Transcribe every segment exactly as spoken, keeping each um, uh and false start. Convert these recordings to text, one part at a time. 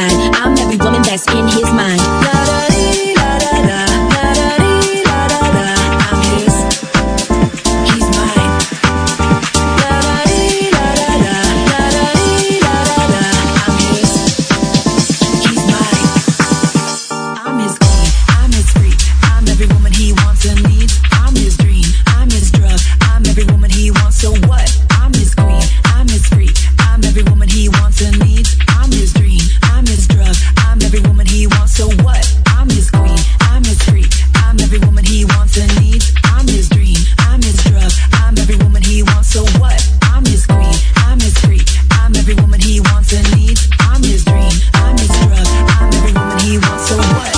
side. I'm every woman that's in his mind. La-da-dee, la-da-da, la-da-dee, la-da-da. I'm his, he's mine. La-da-dee, la-da-da, la-da-dee, la-da-da. I'm his, he's mine. I'm his queen, I'm his freak. I'm every woman he wants and needs. I'm his dream, I'm his drug. I'm every woman he wants, so what? I'm his queen, I'm his freak. I'm every woman he wants and needs. I'm his dream, I'm his drug. I'm every woman he wants, so what? I'm his queen, I'm his freak. I'm every woman he wants and needs. I'm his dream, I'm his drug. I'm every woman he wants, so what? I'm his queen, I'm his freak. I'm every woman he wants and needs. I'm his dream, I'm his drug. I'm every woman he wants, so what?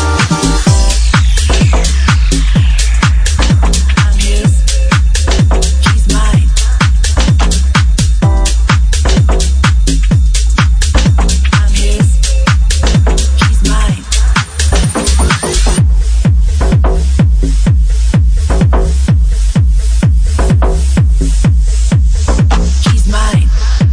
I'm his, he's mine. I'm his, he's mine. He's mine.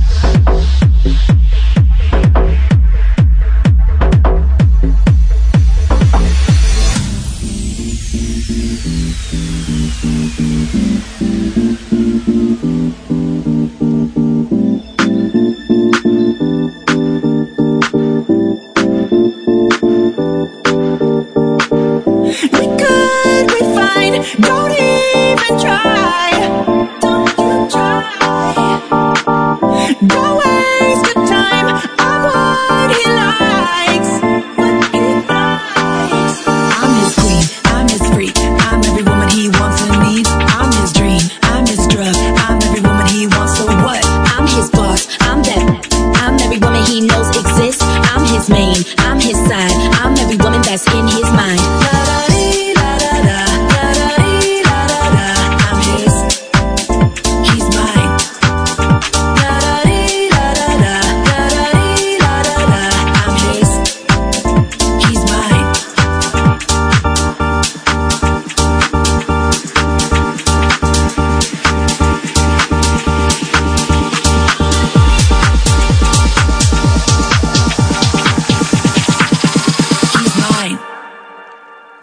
We could be fine. Don't even try. Don't you try. Don't waste your time on what he likes. What he likes. I'm his queen, I'm his freak. I'm every woman he wants and needs. I'm his dream, I'm his drug. I'm every woman he wants, so what? I'm his boss, I'm that. I'm every woman he knows exists. I'm his main, I'm his side. I'm every woman that's in his mind. La-da-dee, la-da-da, la-da-dee, la-da-da. I'm his, he's mine. La-da-dee, la-da-da, la-da-dee, la-da-da. I'm his, he's mine. He's mine.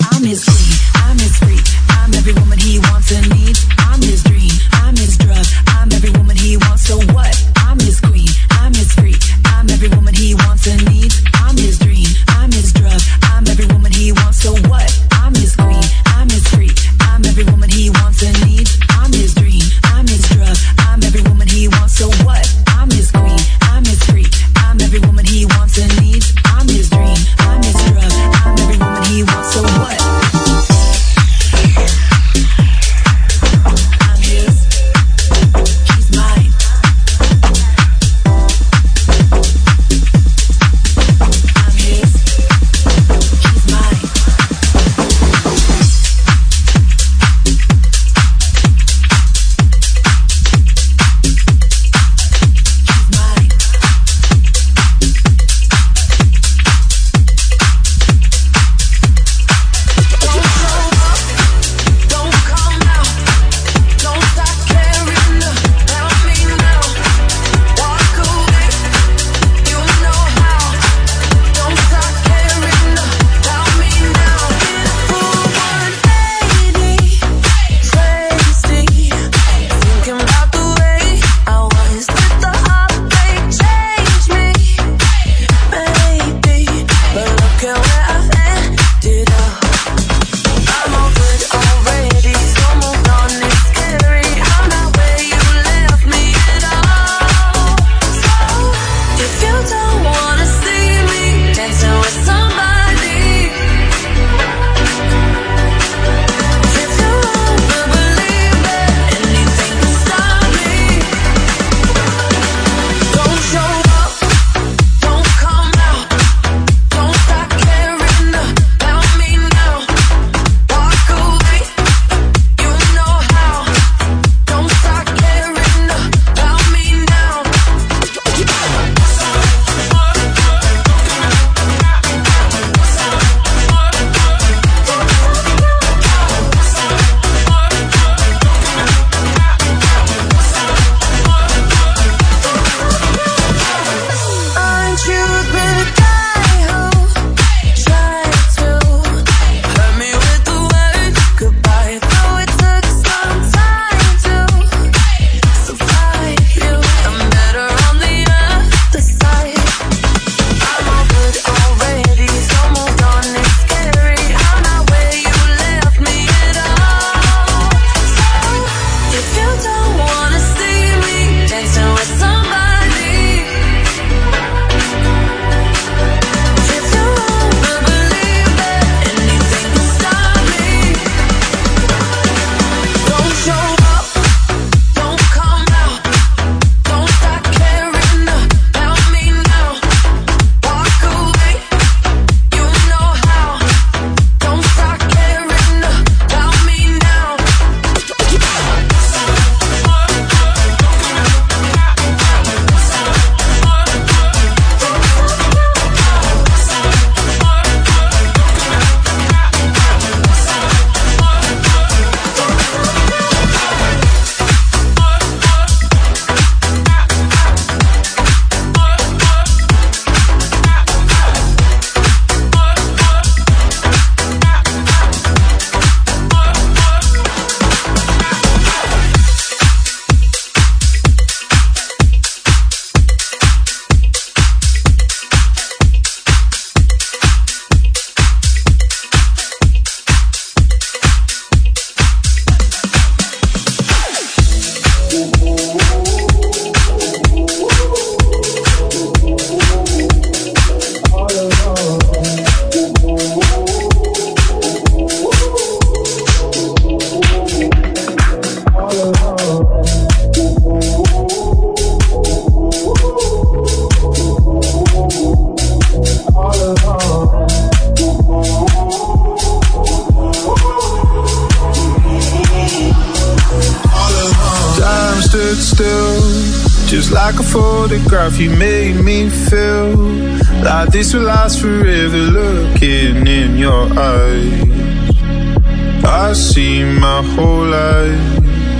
like a photograph. You made me feel like this will last forever. Looking in your eyes, I see my whole life.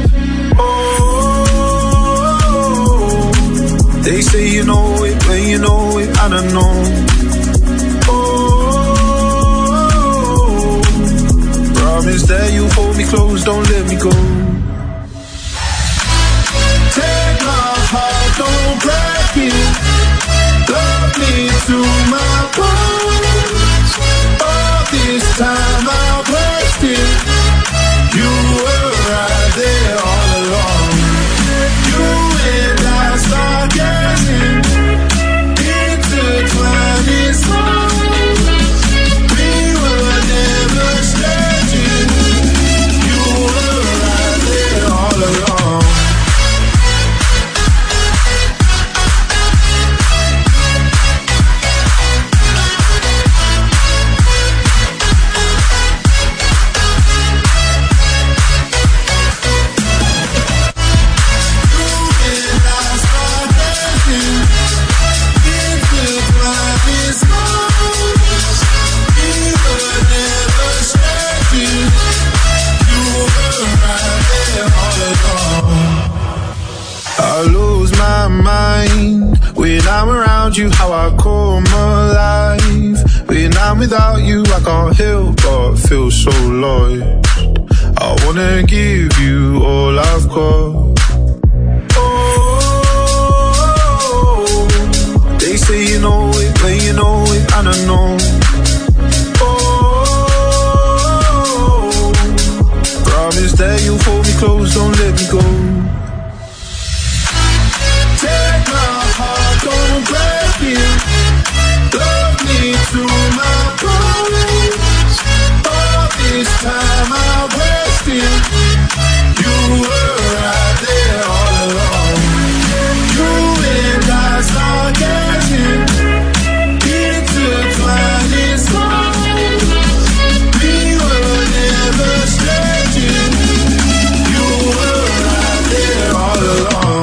Oh, they say you know it when you know it, I don't know. Oh, promise that you hold me close, don't let me go. Take my heart, don't break it. Love me to my bones. All this time I've wasted. You were right there all along. You and I start getting intertwined songs. We were never strangers. You were right there all along. I lose my mind when I'm around you, how I come alive. When I'm without you, I can't help but feel so lost. I wanna give you all I've got. Oh, they say you know it when you know it, I don't know. Oh, promise that you'll hold me close, don't let me go. Take my heart, don't break it. Love me to my bones. All this time I've wasted. You were right there all along. You and I start getting intertwined songs. We were never strangers. You were right there all along.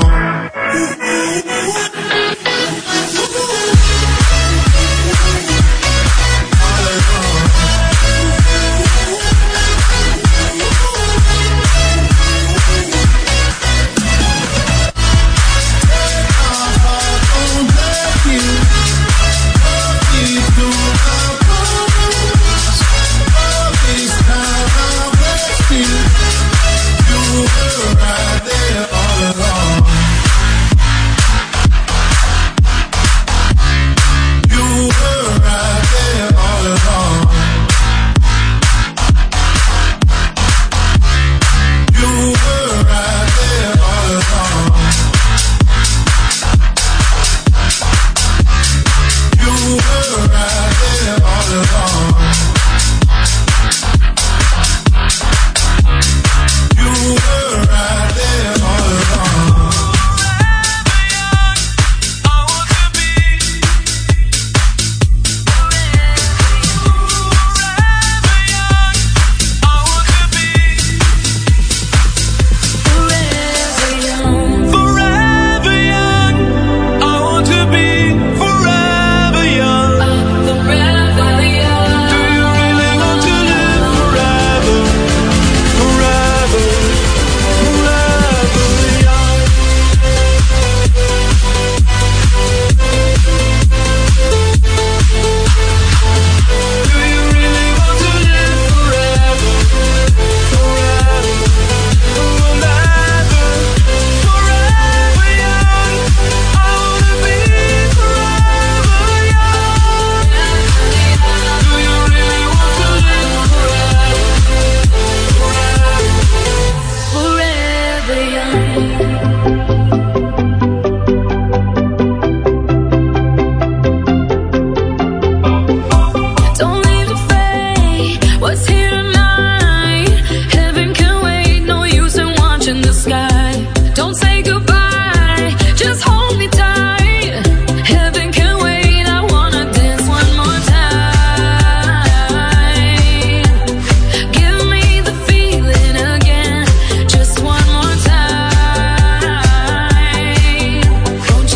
Don't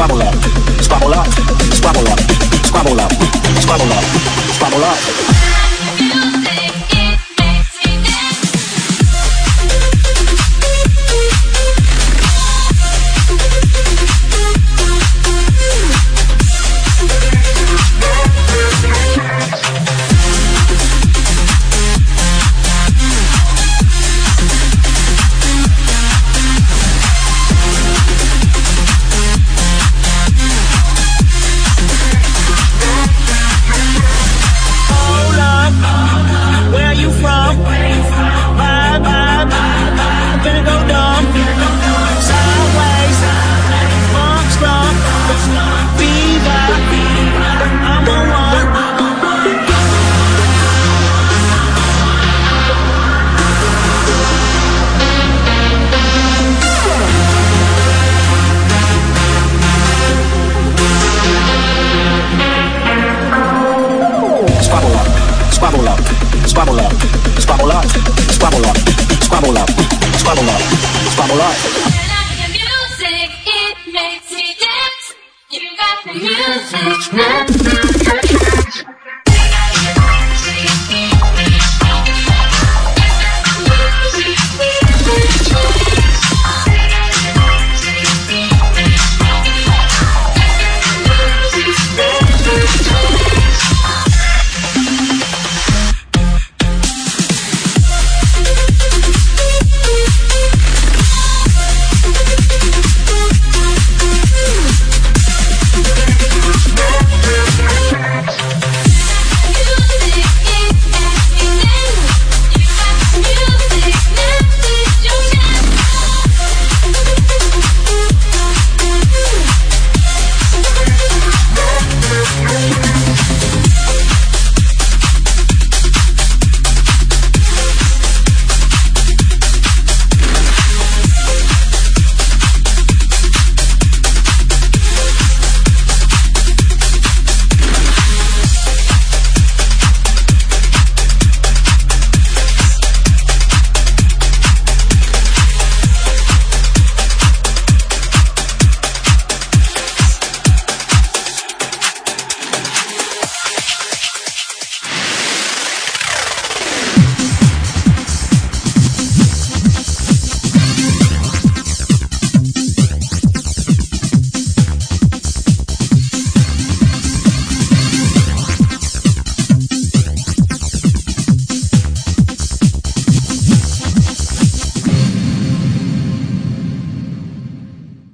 squabble up, squabble up, squabble up, squabble up, squabble up, squabble up. Squabble up, squabble up, squabble up, squabble up, squabble up, squabble up. Turn up the music, it makes me dance. You got the music.